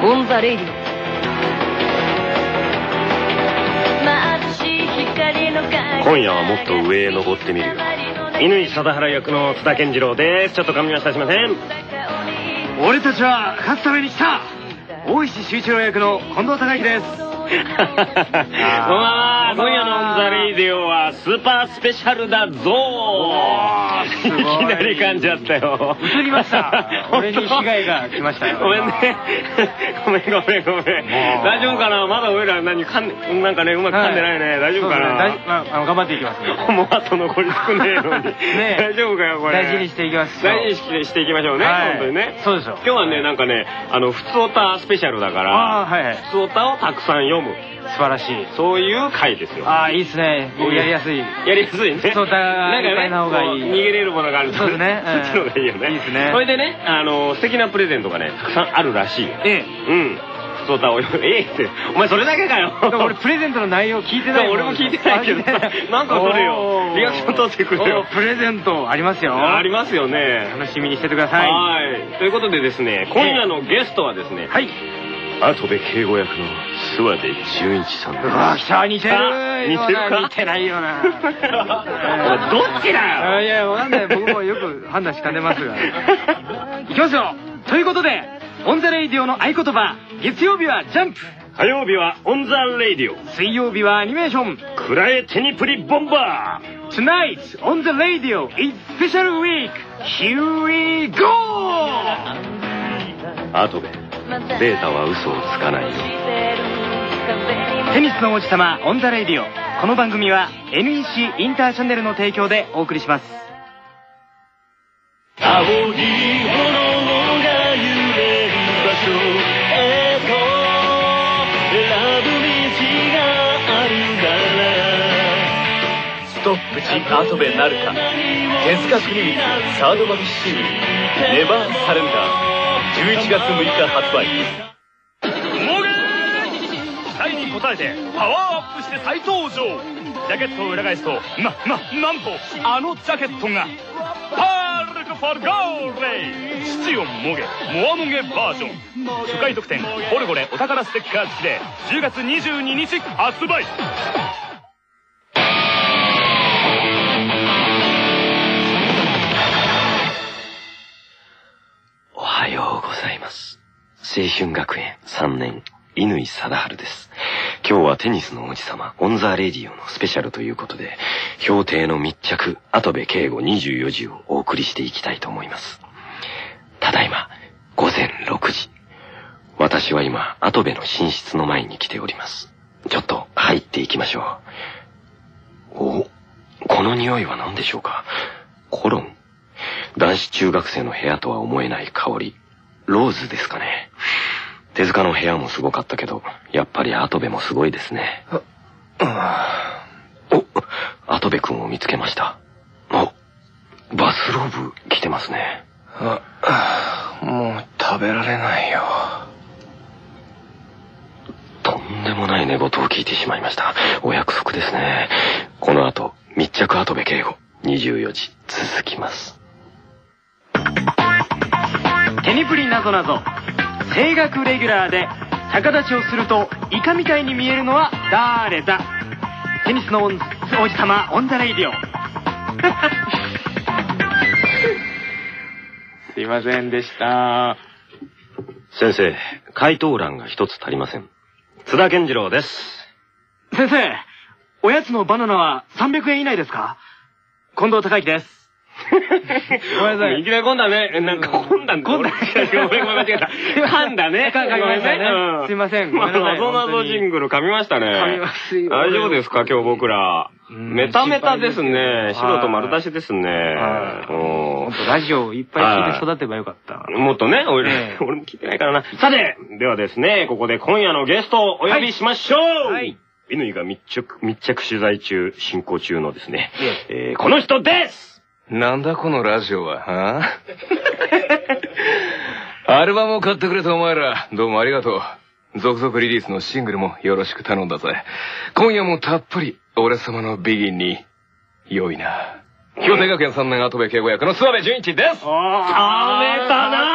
オン・ザ・レイディオ。 今夜はもっと上へ登ってみるよ。乾貞治役の津田健次郎です。ちょっと噛みました、すいません。 俺たちは勝つために来た。大石秀一郎役の近藤孝之です。 今夜のオンザレイディオはスーパースペシャルだぞー。いきなり噛んじゃったよ。 映りました。俺に被害が来ましたよ。 ごめんね。ごめん。大丈夫かな。まだ俺らなんかね、うまく噛んでないね。大丈夫かな。 頑張っていきます。 もうあと残り少ねえのに。大丈夫かよこれ。 大事にしていきます。 大事にしていきましょうね。本当にね。 そうでしょ。 今日はね、なんかね、ふつおたスペシャルだから、ふつおたをたくさん読む。 素晴らしい。 そういう回ですよ。 いいですね。やりやすい。 やりやすいね。 そうだ。なんかね、 逃げれるものがあると。 そうですね。 そっちの方がいいよね。いいですね。それでね、素敵なプレゼントがね、たくさんあるらしいよ。うん。ふつおたを読む。って、お前それだけかよ。 俺プレゼントの内容聞いてない。 俺も聞いてないけど、なんか取れよ。リアクション取ってくれよ。 プレゼントありますよ。 ありますよね。 楽しみにしててください。 はい。ということでですね、今夜のゲストはですね、 はい。 跡部圭吾役の諏訪出純一さんです。 来た、似てる。 似てるか。 似てないよな。 どっちだよ。 いや、わかんない。僕もよく判断しかねますが。いきますよ。ということで、オンザレイディオの合言葉、月曜日はジャンプ。 火曜日はオンザレイディオ。 水曜日はアニメーション。 くらえテニプリボンバー。 Tonight on the radio is special week. Here we go! 跡部。データは嘘をつかないよ。 テニスの王子様オンザレイディオ。この番組は NEC インターチャンネルの提供でお送りします。 青い炎が揺れる場所へと選ぶ道があるなら。ストップ時跡部なるか。手塚国光サードマギシングルネバーサレンダー11月6日発売。期待に応えてパワーアップして再登場。ジャケットを裏返すとなんとあのジャケットがパールクフォルゴーレイ父をもげモアもげバージョン初回特典フォルゴレお宝ステッカー付きで10月22日発売。おはようございます。青春学園3年乾貞治です。今日はテニスの王子様オンザレディオのスペシャルということで、評定の密着跡部圭吾24時をお送りしていきたいと思います。ただいま午前6時。私は今跡部の寝室の前に来ております。ちょっと入っていきましょう。お、この匂いは何でしょうか。コロン。男子中学生の部屋とは思えない香り。ローズですかね。手塚の部屋もすごかったけど、やっぱり跡部もすごいですね。お、跡部くんを見つけました。バスローブ着てますね。もう食べられないよ。とんでもない寝言を聞いてしまいました。お約束ですね。この後密着跡部圭吾24時続きます。 テニプリなぞなぞ。声楽レギュラーで逆立ちをするとイカみたいに見えるのは誰だ。テニスの王子様オンザレイディオ。すいませんでした。 先生、回答欄が一つ足りません。津田健次郎です。 先生、おやつのバナナは300円以内ですか。近藤孝之です。 ごめんなさい。いきなり今度はね、なんか今度は間違えた。噛んだね。 噛みましたね。すいません。 謎々ジングル噛みましたね。 噛みますよ。 大丈夫ですか今日僕ら。メタメタですね。素人丸出しですね。 ほんとラジオいっぱい聞いて育てばよかった。 もっとね、俺も聞いてないからな。さて、ではですね、ここで今夜のゲストをお呼びしましょう。はい。乾が密着取材中、進行中のですね、この人です。 なんだこのラジオは、はぁアルバムを買ってくれたお前ら、どうもありがとう。続々リリースのシングルもよろしく頼んだぜ。今夜もたっぷり、俺様のビギンに、良いな。京帝学園3年跡部圭吾役の諏訪部純一です。 冷めたなぁ。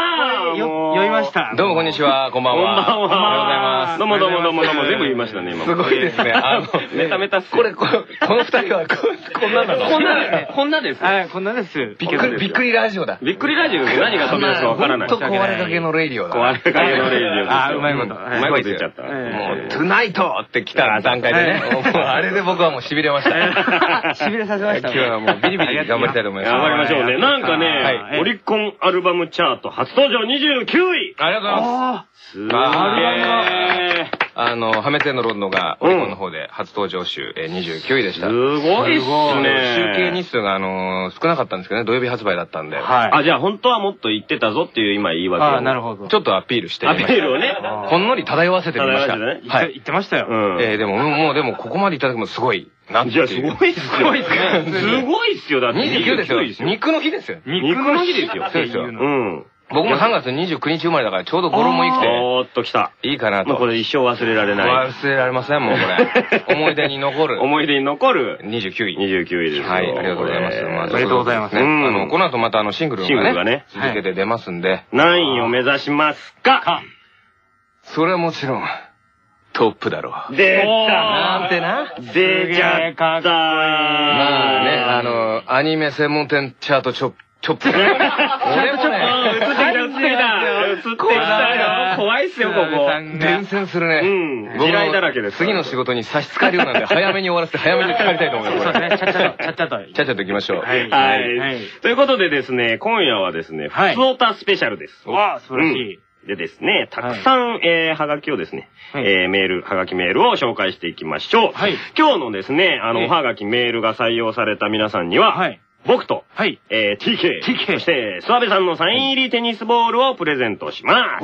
酔いました。 どうもこんにちは、こんばんは。 こんばんは。 おはようございます。 どうもどうもどうもどうも、全部言いましたね、今。 すごいですね。 メタメタっす。 この二人はこんなんなの？ こんなです。 はい、こんなです。 びっくりラジオだ。 びっくりラジオで何が飛び出すかわからない。 ほんと壊れかけのレディオだ。 壊れかけのレディオです。 あ、うまいこと。 うまいこと言っちゃった。 もう、トゥナイトって来た段階でね。あれで僕はもう痺れました。 痺れさせました。 今日はもうビリビリ頑張りたいと思います。 頑張りましょうね。なんかね、オリコンアルバムチャート初登場29位。 ありがとうございます。 すごい。 破滅へのロンドがオリコンの方で初登場週29位でした。 すごいっすね。 集計日数が少なかったんですけどね、土曜日発売だったんで。 あ、じゃあ本当はもっと言ってたぞっていう今言い訳を。 あ、なるほど。 ちょっとアピールしてアピールをね。 ほんのり漂わせてみました。 はい。言ってましたよ。 でもここまでいただくのすごい。 じゃあすごいっすよ。すごいっすよ。だって 29ですよ。肉の日ですよ。 肉の日ですよ。 そうですよ。僕も3月29日生まれだからちょうど語呂も生きて。 おーっと来た。 いいかなと。 これ一生忘れられない。 忘れられません、もうこれ。思い出に残る。 思い出に残る。 29位。 29位です。 はい、ありがとうございます。 ありがとうございます。 この後またシングルがね、続けて出ますんで。 何位を目指しますか？ それはもちろん、トップだろう。 出たなんてな。 出ちゃった。 まあね、アニメ専門店チャートチョップ。俺もね、 映ってきたよ。怖いっすよ、ここ。 伝染するね。 地雷だらけです。 次の仕事に差し支えるようなんで、早めに終わらせて、早めに帰りたいと思います。 そうですね。ちゃっちゃと行きましょう。 はい。ということでですね、今夜はですね、ふつおたスペシャルです。 わあ、素晴らしい。 でですね、たくさん、はがきをですね、はがきメールを紹介していきましょう。今日のですね、はがきメールが採用された皆さんには、僕と、TK、そして、諏訪部さんのサイン入りテニスボールをプレゼントします。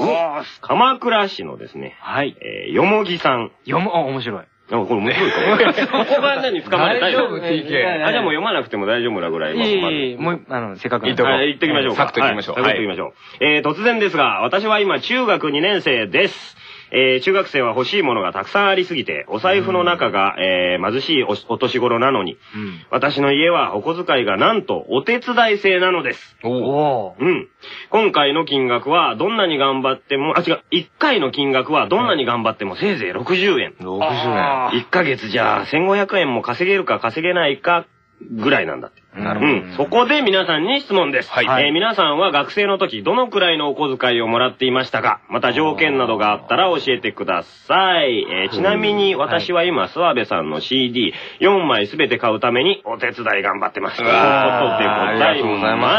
鎌倉市のですね、よもぎさん。 面白い。 これ面白いかここが何掴まれた大丈夫 TK。 じゃあもう読まなくても大丈夫なぐらい。 もう、せっかく。 言っときましょうか。 サクッと言いきましょう。 はい。突然ですが、私は今中学2年生です。中学生は欲しいものがたくさんありすぎて、お財布の中が、貧しいお年頃なのに、私の家はお小遣いがなんとお手伝い制なのです。今回の金額はどんなに頑張っても、1回の金額はどんなに頑張ってもせいぜい60円。 60円。 1ヶ月じゃあ1500円も稼げるか稼げないかぐらいなんだって。 なるほど。 そこで皆さんに質問です。皆さんは学生の時どのくらいのお小遣いをもらっていましたか？また条件などがあったら教えてください。ちなみに私は今、諏訪部さんの CD4 枚すべて買うためにお手伝い頑張ってます。ということでございます。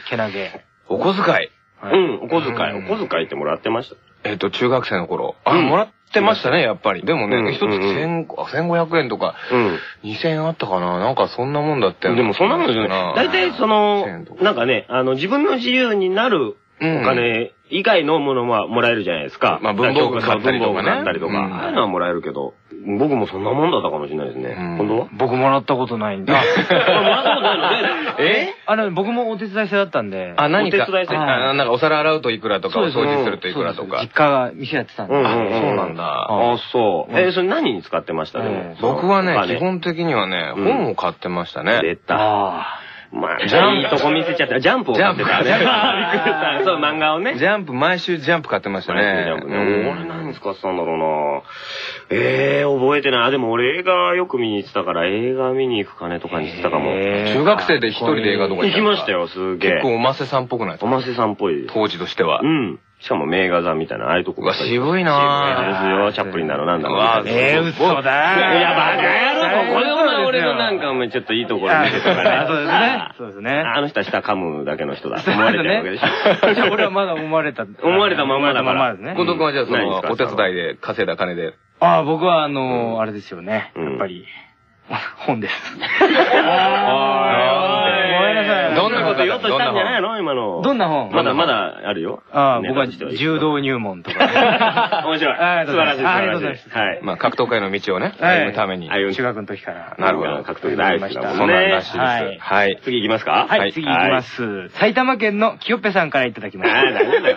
けなげ。 お小遣い。 お小遣いってもらってました？ 中学生の頃。もらってましたね、やっぱり。でもね、一つ1500円とか、2000円あったかな。なんかそんなもんだったよね。 でもそんなもんですよね。大体なんかね、自分の自由になるお金以外のものはもらえるじゃないですか。 まあ文房具買ったりとかね。 ああいうのはもらえるけど、僕もそんなもんだったかもしれないですね。本当は？ 僕もらったことないんで。もらったことないので。 僕もお手伝い制だったんで。 何か、なんかお皿洗うといくらとか、お掃除するといくらとか。 実家が店やってたんで。 そうなんだ。 そう。それ何に使ってましたね？ 僕はね、基本的にはね、本を買ってましたね。 出た。まあ、いいとこ見せちゃった。ジャンプを買ってたね。びっくりした。そう、漫画をね。 毎週ジャンプ買ってましたね。 俺何使ってたんだろうな。覚えてない。でも俺映画よく見に行ってたから、映画見に行く金とかに行ってたかも。 中学生で一人で映画とか行きましたよ、すげえ。 結構おませさんっぽくない？ おませさんっぽい。 当時としては。 しかも名画座みたいな、ああいうとこが。 渋いな渋いですよ、チャップリンだろ、なんだろう。 嘘だいや、バカ野郎、これは俺のなんかちょっといいところ見せたからね。そうですね。 あの人は下噛むだけの人だ。思われてるわけでしょ。 じゃあ俺はまだ思われたままだから。 近藤君はじゃあお手伝いで稼いだ金で。 僕はあれですよね。やっぱり。本です。ごめんなさい。 どんなこと言おうとしたんじゃないの今の。 どんな本？ まだあるよ。 僕は柔道入門とか。 面白い。素晴らしい。ありがとうございます。 はい。まあ格闘界の道をね、歩むために。 中学の時から。 なるほど。 格闘技大好きだもんね。 そうなんらしいです。はい。 次行きますか？ はい、次行きます。埼玉県の清っぺさんからいただきました。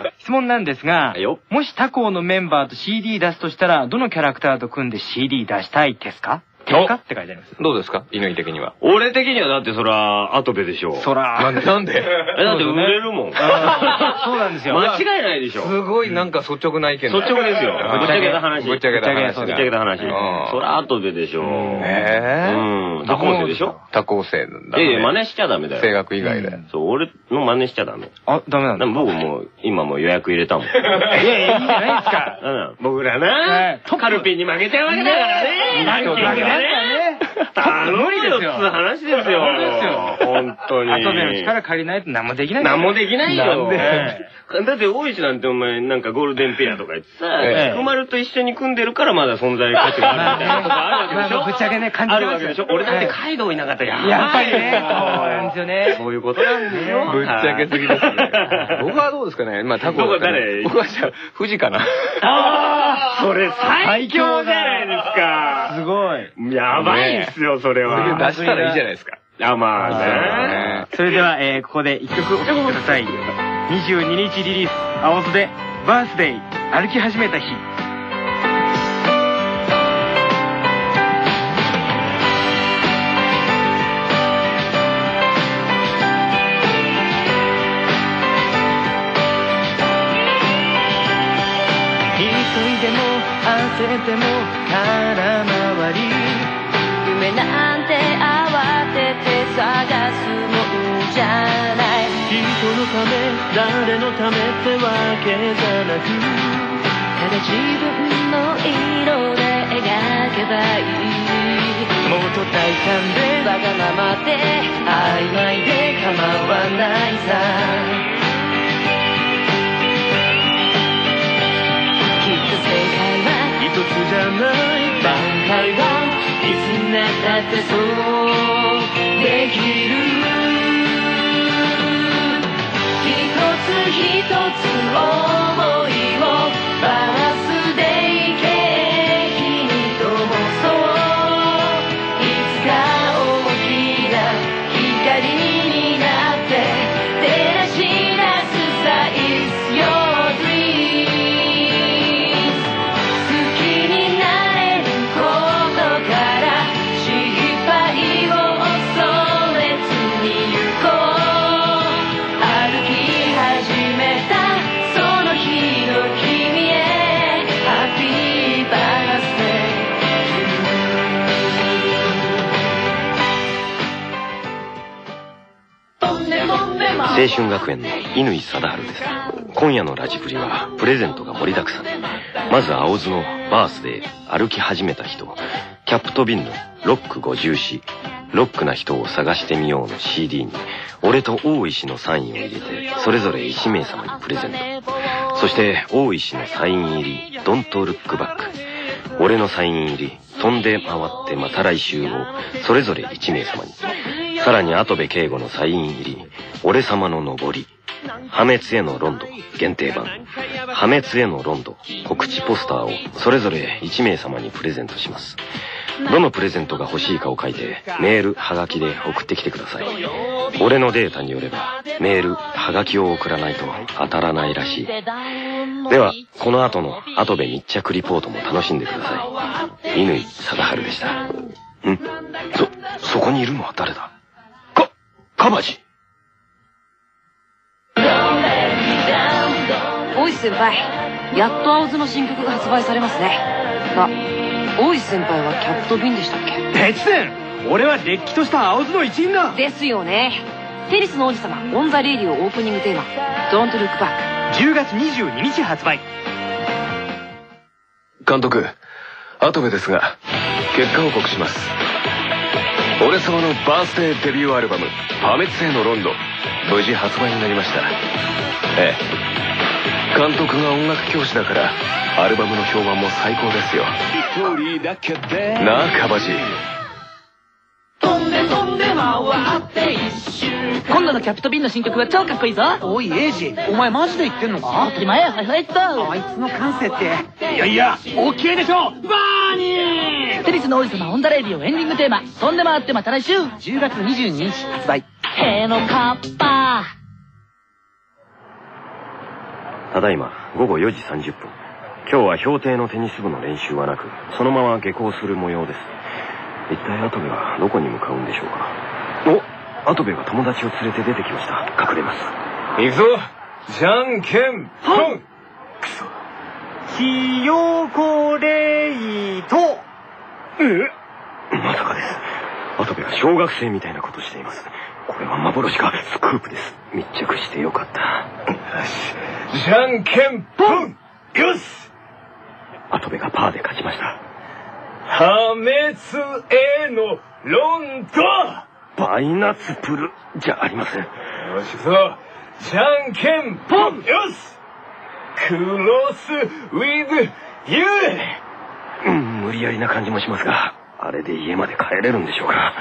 質問なんですが、もし他校のメンバーと CD 出すとしたら、どのキャラクターと組んで CD 出したいですか？ 結果って書いてあります。 どうですか乾的には。 俺的にはだってそら、アトベでしょ。 そら。 なんでだって売れるもん。 そうなんですよ。 間違いないでしょ。 すごいなんか率直な意見。 率直ですよ。ぶっちゃけた話。 ぶっちゃけた話。 ぶっちゃけた話。そらアトベでしょ。多校生でしょ。 多校生なんだ。 真似しちゃダメだよ。 声楽以外で。 そう、俺の真似しちゃダメ。 あ、ダメなんだ。 僕もう、今もう予約入れたもん。いやいや、いいじゃないですか。 僕らな、カルピンに負けちゃうわけだからね。 負けましたね。 無理ですよ。話ですよ。本当に。 アトベの力借りないと何もできない。 何もできないよ。だって大石なんてお前なんかゴールデンペアとか言ってさ、菊丸と一緒に組んでるからまだ存在価値があるみたいなことあるわけでしょ。 ぶっちゃけね、感じあるわけでしょ。俺だってカイドウいなかったらやっぱりね。そうなんですよね。 そういうことなんですよ。 ぶっちゃけすぎですね。僕はどうですかね。まあタコ誰？僕はじゃあ富士かな。 ああ、それ最強じゃないですか。 すごい。 やばいっすよ、それは。 出したらいいじゃないですか。 まあね。 それでは、ここで一曲お聴きください。22日リリース、青津で、バースデイ、歩き始めた日。急いでも焦っても空回り、 夢なんて慌てて探すもんじゃない。 人のため誰のためってわけじゃなく、 ただ自分の色で描けばいい。 もっと大胆でわがままで曖昧で構わないさ。きっと正解は一つじゃない挽回はいつになったってそうできる。一つ一つ想いをバラスでいけ君ともそういつか大きな光になって照らし出すさ It's your dreams。 好きになれることから失敗を恐れずに行こう。歩き始めたその日の君へ Happy birthday to you。 青春学園の乾貞治です。今夜のラジプリはプレゼントが盛りだくさん。まず青津のバースデー歩き始めた人、キャップとビンのロック54、ロックな人を探してみようの CD に俺と大石のサインを入れてそれぞれ1名様にプレゼント。そして大石のサイン入り Don't Look Back、 俺のサイン入り飛んで回ってまた来週をそれぞれ1名様に。さらに跡部圭吾のサイン入り俺様の上り、破滅へのロンド限定版、破滅へのロンド告知ポスターをそれぞれ1名様にプレゼントします。どのプレゼントが欲しいかを書いてメールはがきで送ってきてください。俺のデータによればメールはがきを送らないと当たらないらしい。ではこの後の跡部密着リポートも楽しんでください。乾貞治でした。そこにいるのは誰だ？カバジ。 大石先輩、やっと青津の新曲が発売されますね。大石先輩はキャップとビンでしたっけ？ 別然俺はれっきとした青津の一員だ。 ですよね。テニスの王子様オンザレイディオオープニングテーマ Don't Look Back、 10月22日発売。 監督、跡部ですが結果報告します。俺様のバースデーデビューアルバム破滅へのロンド無事発売になりました。ええ、監督が音楽教師だからアルバムの評判も最高ですよ。なあカバジ。 今度のキャプトビンの新曲は超かっこいいぞ。 おいエイジ、お前マジで言ってんのか？ 当たり前や。はいはいっと。 あいつの感性って。 いやいや OK でしょバーニー。 テニスの王子様オンダレイディオエンディングテーマ飛んで回ってまた来週。 10月22日発売。 へのカッパ。 ただいま午後4時30分。今日は氷定のテニス部の練習はなくそのまま下校する模様です。 一体跡部はどこに向かうんでしょうか。お、跡部が友達を連れて出てきました。隠れます。 行くぞ。じゃんけんぽん。 くそ。 ひよこれいと。 まさかです。跡部は小学生みたいなことしています。これは幻かスクープです。密着してよかった。 よし。じゃんけんぽん。よし。 跡部がパーで勝ちました。 破滅への論とパイナツプルじゃありません。 よしそう。じゃんけんぽん。よし。クロスウィズユー。 無理やりな感じもしますが、あれで家まで帰れるんでしょうか。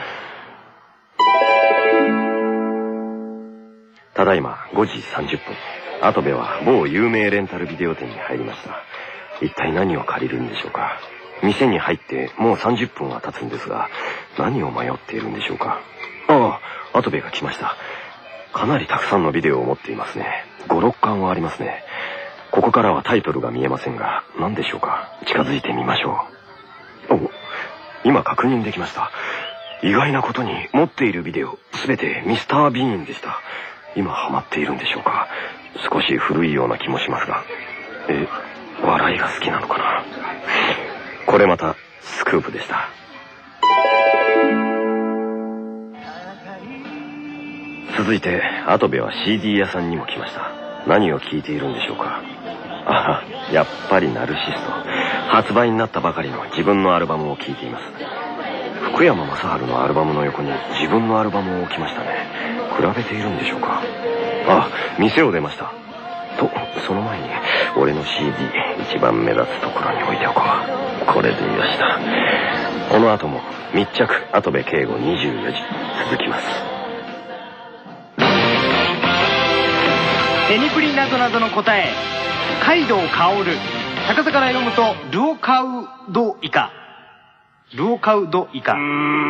ただいま5時30分。跡部は某有名レンタルビデオ店に入りました。一体何を借りるんでしょうか。店に入ってもう30分は経つんですが、何を迷っているんでしょうか。ああ、跡部が来ました。かなりたくさんのビデオを持っていますね。5、6巻はありますね。ここからはタイトルが見えませんが、何でしょうか。近づいてみましょう。お、今確認できました。意外なことに持っているビデオ、すべてミスター・ビーンでした。今ハマっているんでしょうか。少し古いような気もしますが。笑いが好きなのかな。これまたスクープでした。続いて跡部は CD 屋さんにも来ました。何を聞いているんでしょうか。ああ、やっぱりナルシスト。発売になったばかりの自分のアルバムを聴いています。福山雅治のアルバムの横に自分のアルバムを置きましたね。比べているんでしょうか。あ、店を出ました。と、その前に俺の CD 一番目立つところに置いておこう。これでよしだ。この後も密着跡部圭吾24時続きます。 テニプリなぞなぞの答え、海道薫。高さから読むとルオカウドイカ。ルオカウドイカ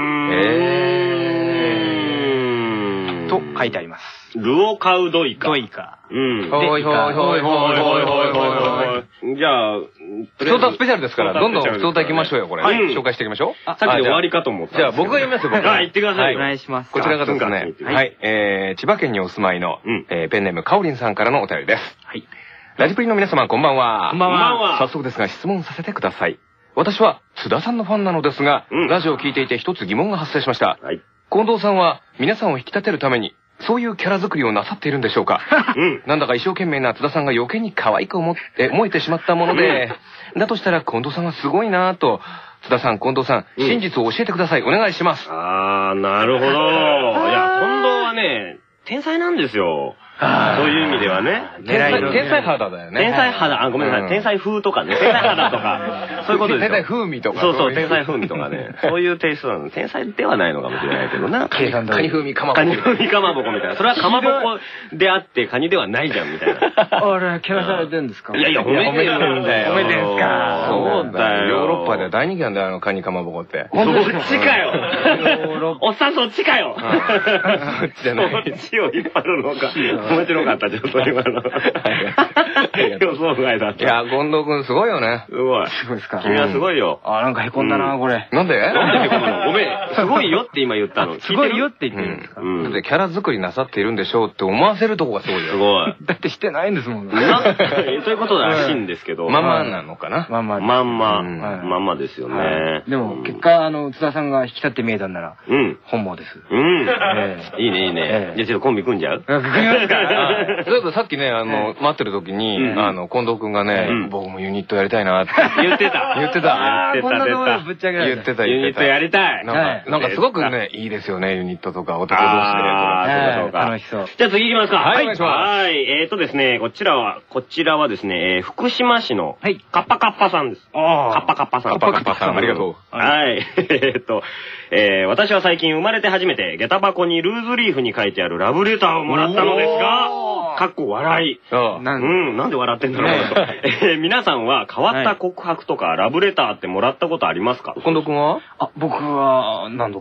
と書いてあります。 ルオカウドイカ。 ドイカ。 うん。 ほいほいほいほいほいほい。 じゃあ、 普通歌スペシャルですから、どんどん普通歌行きましょうよ、これ。紹介していきましょう。 さっきで終わりかと思った。 じゃあ僕が読みますよ、僕。 はい、言ってください。 お願いします。 こちらがですね、はい、千葉県にお住まいの、ペンネームかおりんさんからのお便りです。はい。ラジプリの皆様、こんばんは。 こんばんは。 早速ですが質問させてください。私は津田さんのファンなのですが、ラジオを聞いていて一つ疑問が発生しました。近藤さんは皆さんを引き立てるために、そういうキャラ作りをなさっているんでしょうか。なんだか一生懸命な津田さんが余計に可愛く思えてしまったもので、だとしたら近藤さんはすごいなぁと、津田さん、近藤さん、真実を教えてください。お願いします。 あー、なるほど。いや、近藤はね、天才なんですよ。そういう意味ではね。 天才肌だよね。 天才肌、ごめんなさい。天才風とかね。天才肌とか。そういうことですよ。 天才風味とか。 そうそう、天才風味とかね。そういうテイストなの。天才ではないのかもしれないけどな。 カニ風味かまぼこ。 カニ風味かまぼこみたいな。それはかまぼこであってカニではないじゃんみたいな。 あれ、キャラされてんですか。 いやいや、褒めてるんだよ。 褒めてんすか。 そうだよ。 ヨーロッパでは大人気なんだよ、カニかまぼこって。 そっちかよ。おっさんそっちかよ。 そっちじゃない。 そっちを引っ張るのか。面白かった、ちょっと今の。予想外だった。 いや、近藤くんすごいよね。 すごい。 すごいですか。 君はすごいよ。 あ、なんかへこんだな、これ。 なんでなんでへこむのごめん。すごいよって今言ったの。 すごいよって言ってるんですか。 だってキャラ作りなさっているんでしょうって思わせるとこがすごいよ。 すごい。 だってしてないんですもんね。 そういうことらしいんですけど。 まんまなのかな。 まんま。 まんまですよね。 でも結果、津田さんが引き立って見えたんなら、本望です。 いいね、いいね。じゃあちょっとコンビ組んじゃう？ 組みますか。 例えばさっきね、待ってる時に、近藤くんがね、僕もユニットやりたいなって言ってた。 こんなところぶっちゃけ言ってた。 ユニットやりたい。 なんかすごくね、いいですよね、ユニットとか男同士で。 そうか。 楽しそう。 じゃあ次行きますか。 はい、お願いします。 はい。ですね、こちらはですね、福島市のカッパカッパさんです。カッパカッパさん。 カッパカッパさん、ありがとう。 はい。私は最近生まれて初めて下駄箱にルーズリーフに書いてあるラブレターをもらったのですが、かっこ笑い。なんで笑ってんだろうと。皆さんは変わった告白とかラブレターってもらったことありますか？ 近藤くんは？ 僕は何度かあり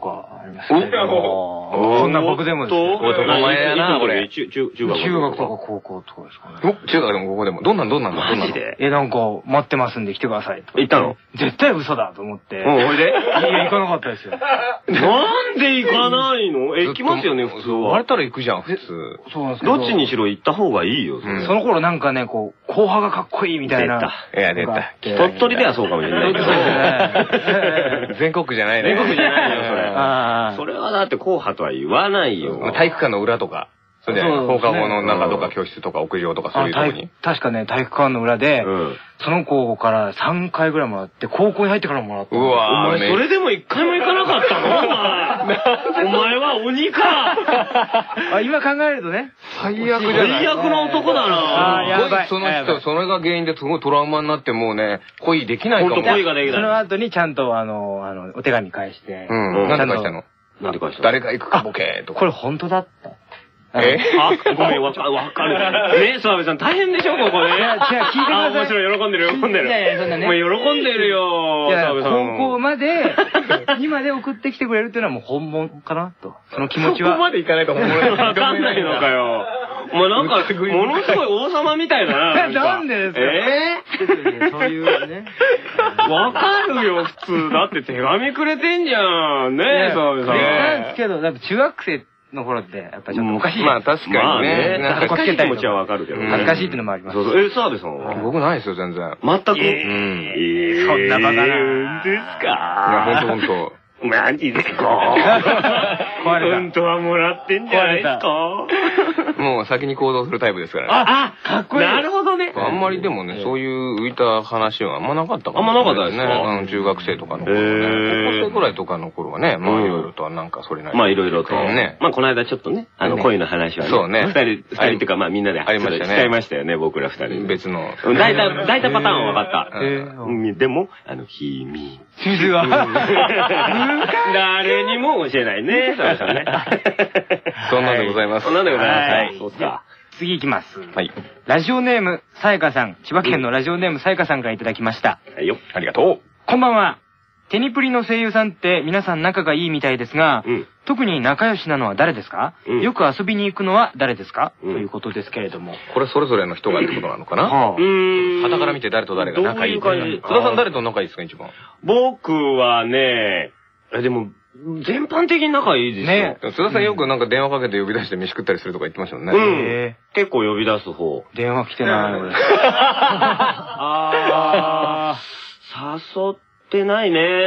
りますけれども。そんな僕でもですね。 男前やな、これ。 中学とか高校とかですかね。 中学でも高校でも。どんなんマジでなんか、待ってますんで来てくださいと。 行ったの？ 絶対嘘だと思って。 おいで？ いや、行かなかったですよ。 なんで行かないの？行きますよね、普通は。 言われたら行くじゃん、普通。 そうなんですけど。 どっちにしろ行った方がいいよ。 その頃なんかね、こう、後派がかっこいいみたいな。 いや、出た。 鳥取ではそうかもしれないけど。 全国じゃないね。 全国じゃないよ、それ。それはだって硬派とは言わないよ。 体育館の裏とか。それで、放課後の中とか教室とか屋上とかそういうとこに。 確かね、体育館の裏で、その子から3回ぐらいもらって、高校に入ってからもらった。 うわぁ、お前それでも1回も行かなかったの？お前は鬼か！ 今考えるとね。 最悪じゃない？ 最悪な男だなぁ。 やばい。 その人、それが原因ですごいトラウマになってもうね、恋できないかも。 ほんと恋ができない。 その後にちゃんとお手紙返して。 なんで返したの？ なんで返したの？ 誰が行くかボケーとか。 これ本当だった。 ごめん、わかる。ね、澤部さん大変でしょ、ここね。 いや、違う、聞いてください。 面白い、喜んでる。 いや、そんなね。 もう喜んでるよ、澤部さん。 高校まで、今で送ってきてくれるっていうのはもう本物かなと。その気持ちは。 そこまで行かないと本物わかんないのかよ。お前なんか、ものすごい王様みたいだな。 なんでですか？そういうね。 わかるよ、普通。だって手紙くれてんじゃん。ねえ、澤部さん。 なんですけど、やっぱ中学生の頃って、やっぱちょっとおかしい。 まあ確かにね。 恥ずかしい気持ちはわかるけど。 恥ずかしいっていうのもあります。 澤部さんは？ 僕ないですよ、全然。 全く。 そんなバカな。 ですか？ いや、ほんと。 マジですか？本当はもらってんじゃないですか？ もう先に行動するタイプですからね。 あ、かっこいい。なるほどね。 あんまりでもね、そういう浮いた話はあんまなかったかも。 あんまなかったですね。 中学生とかの頃ね。高校生くらいとかの頃はね、まあいろいろとはなんかそれなり。 まあいろいろと。 ね。 まあこの間ちょっとね、恋の話はね。 そうね。 二人っていうかまあみんなでありましたね。 しちゃいましたよね、僕ら二人。 別の。 大体パターンは分かった。でも、秘密。誰にも教えないね、澤部さんね。 そんなんでございます。 そんなんでございます。そうか。 次行きます。 はい。 ラジオネーム、さやかさん。千葉県のラジオネーム、さやかさんからいただきました。 はいよ。 ありがとう。 こんばんは。テニプリの声優さんって皆さん仲がいいみたいですが、特に仲良しなのは誰ですか？よく遊びに行くのは誰ですか？ということですけれども。 これそれぞれの人がってことなのかな？傍から見て誰と誰が仲いいって。津田さん誰と仲いいですか、一番。 僕はね、でも、全般的に仲いいですよ。 ね。津田さんよくなんか電話かけて呼び出して飯食ったりするとか言ってましたよね。 結構呼び出す方。 電話来てない。 誘ってないね。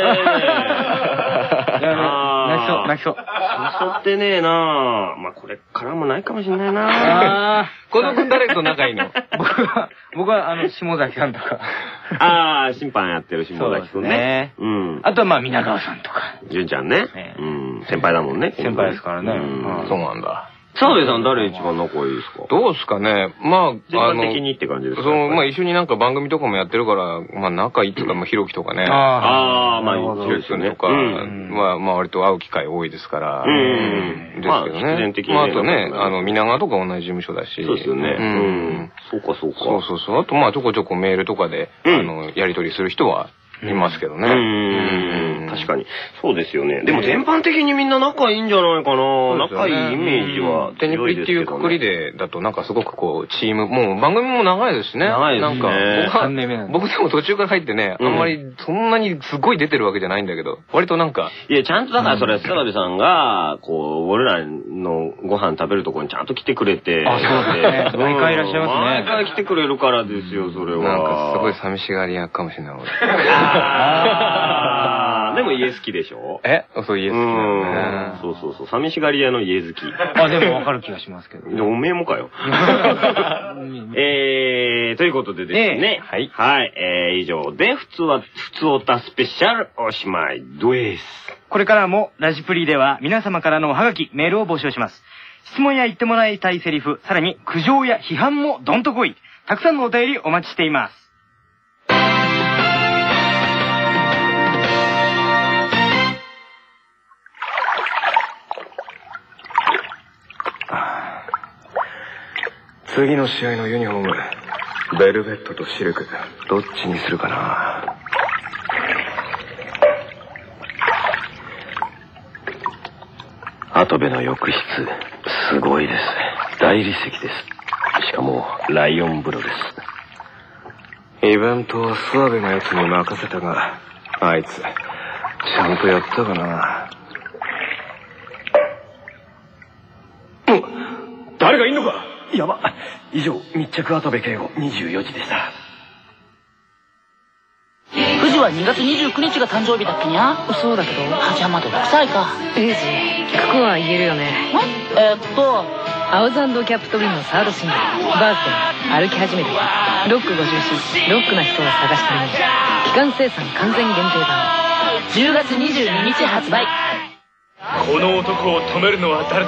泣きそう。 誘ってねえな。まあこれからもないかもしんないな。 小野くん誰と仲いいの？ 僕は下崎さんとか。 審判やってる下崎くんね。 あとはまあ皆川さんとか。 純ちゃんね。先輩だもんね。 先輩ですからね。 そうなんだ。 澤部さん誰一番仲いいですか？ どうですかね。まあ、 全般的にって感じですか？ まあ一緒になんか番組とかもやってるから、まあ仲いいっていうか、まあひろきとかね。 まあひろきくんとか、まあ割と会う機会多いですから。ですけどね。まああとね、皆川とか同じ事務所だし。 そうですよね。そうか。 そう。あとまあちょこちょこメールとかで、やり取りする人はいますけどね。 確かに。そうですよね。でも全般的にみんな仲いいんじゃないかな。仲いいイメージはテニプリっていうくくりでだとなんかすごくこうチーム、もう番組も長いですしね。 長いですね。 なんか僕でも途中から入ってね、あんまりそんなにすごい出てるわけじゃないんだけど、割となんか。 いや、ちゃんとだからそれ、澤部さんが、こう、俺らのご飯食べるとこにちゃんと来てくれて。 あ、そうですね。毎回いらっしゃいますね。 毎回来てくれるからですよ、それは。 なんかすごい寂しがり屋かもしれない。 でも家好きでしょ？ そう、家好きなのね。そう。寂しがり屋の家好き。 でもわかる気がしますけど。 おめえもかよ。ということでですね。はい。以上で、ふつおたスペシャルおしまいです。 これからもラジプリでは皆様からのおはがき、メールを募集します。質問や言ってもらいたいセリフ、さらに苦情や批判もどんとこい。たくさんのお便りお待ちしています。 次の試合のユニフォーム、ベルベットとシルク、どっちにするかな。 跡部の浴室、すごいです。大理石です。しかも、ライオン風呂です。 イベントは諏訪部のやつに任せたが、あいつ、ちゃんとやったかな。誰がいんのか。 やば。以上、密着跡部圭吾24時でした。 富士は2月29日が誕生日だっけにゃ。 そうだけど。 じゃあまだ6歳か。 エイジ、聞く子は言えるよね。 青ザンドキャプトビンのサードシングル、バースデー、歩き始めてロック54、ロックな人を探してるの。期間生産完全限定版。 10月22日発売。 この男を止めるのは誰だ。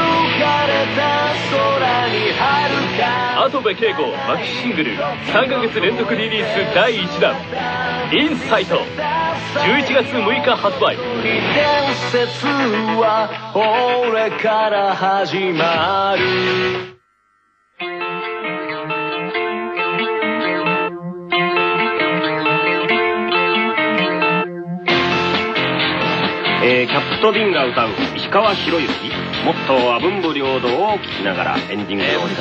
跡部圭吾マキシングル3ヶ月連続リリース第1弾インサイト11月6日発売。伝説は俺から始まる。 キャプトビンが歌う石川博之、もっとアブンブ領土を聞きながらエンディングでございます。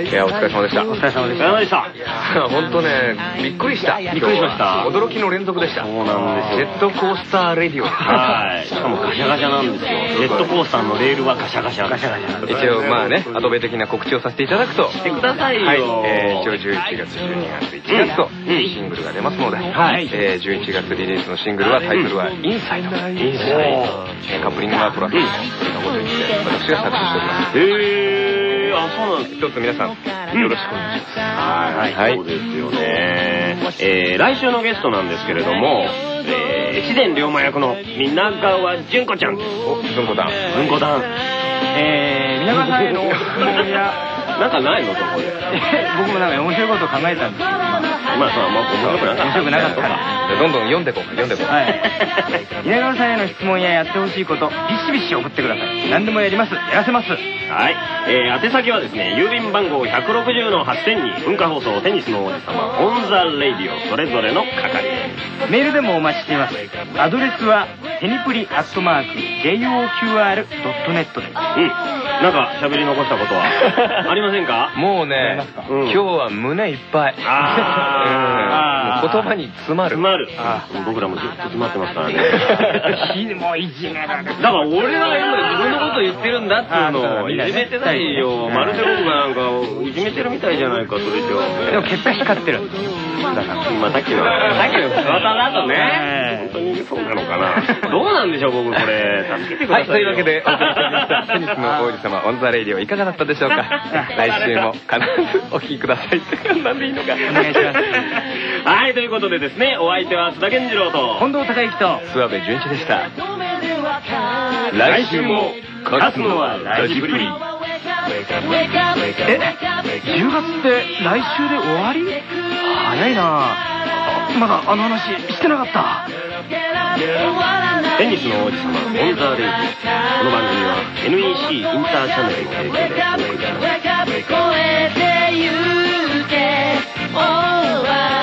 いや、お疲れ様でした。 お疲れ様でした。 本当ね、びっくりした。 びっくりしました。 驚きの連続でした。 そうなんですよ。 ジェットコースターレディオ。 はい。しかもガシャガシャなんですよ。ジェットコースターのレールはガシャガシャ。ガシャガシャ。 一応まあね、跡部的な告知をさせていただくと。 してくださいよ。 はい。一応11月、12月、1月とシングルが出ますので、はい。11月リリースのシングルはタイトルはインサイド。インサイド。カップリングはトラックのことにして私が作詞しております。 あ、そうなんです。 一つ皆さんよろしくお願いします。 はい、そうですよね。来週のゲストなんですけれども、越前龍馬役の皆川純子ちゃんです。 お、純子だん。 純子だん。 皆川さんへの質問やなんかないのそこで。 僕もなんか面白いことを考えたんですけど、 まあそう、面白くなかったから。 どんどん読んでこう。 はい。皆川さんへの質問ややってほしいこと、ビシビシ送ってください。何でもやります。やらせます。はい。 宛先はですね、郵便番号160-8000に文化放送テニスの王子様オンザレイディオそれぞれの係へ。 メールでもお待ちしています。アドレスはテニプリ@joqr.net です。 なんか喋り残したことはありませんか？ もうね、今日は胸いっぱい。言葉に詰まる。 僕らもずっと詰まってますからね。 もういじめられる。 だから俺は今自分のこと言ってるんだっていうのをいじめてないよ。まるで僕がなんかいじめてるみたいじゃないか、それじゃ。 でも結果光ってる。 だからまあさっきの噂だとね、本当にそうなのかな。どうなんでしょう、僕これ助けてくださいよ。 というわけでお送りしてきましたテニスの王子様オンザレイディオいかがだったでしょうか。来週も必ずお聞きください。なんでいいのか。 お願いします。 はい、ということでですね、お相手は須田健次郎と近藤孝之と諏訪部純一でした。 来週も勝つのはラジプリ。 10月って来週で終わり？早いな。まだあの話してなかった。 テニスの王子様オンザレイディオ。この番組は NEC インターチャネルの提供でお送りします。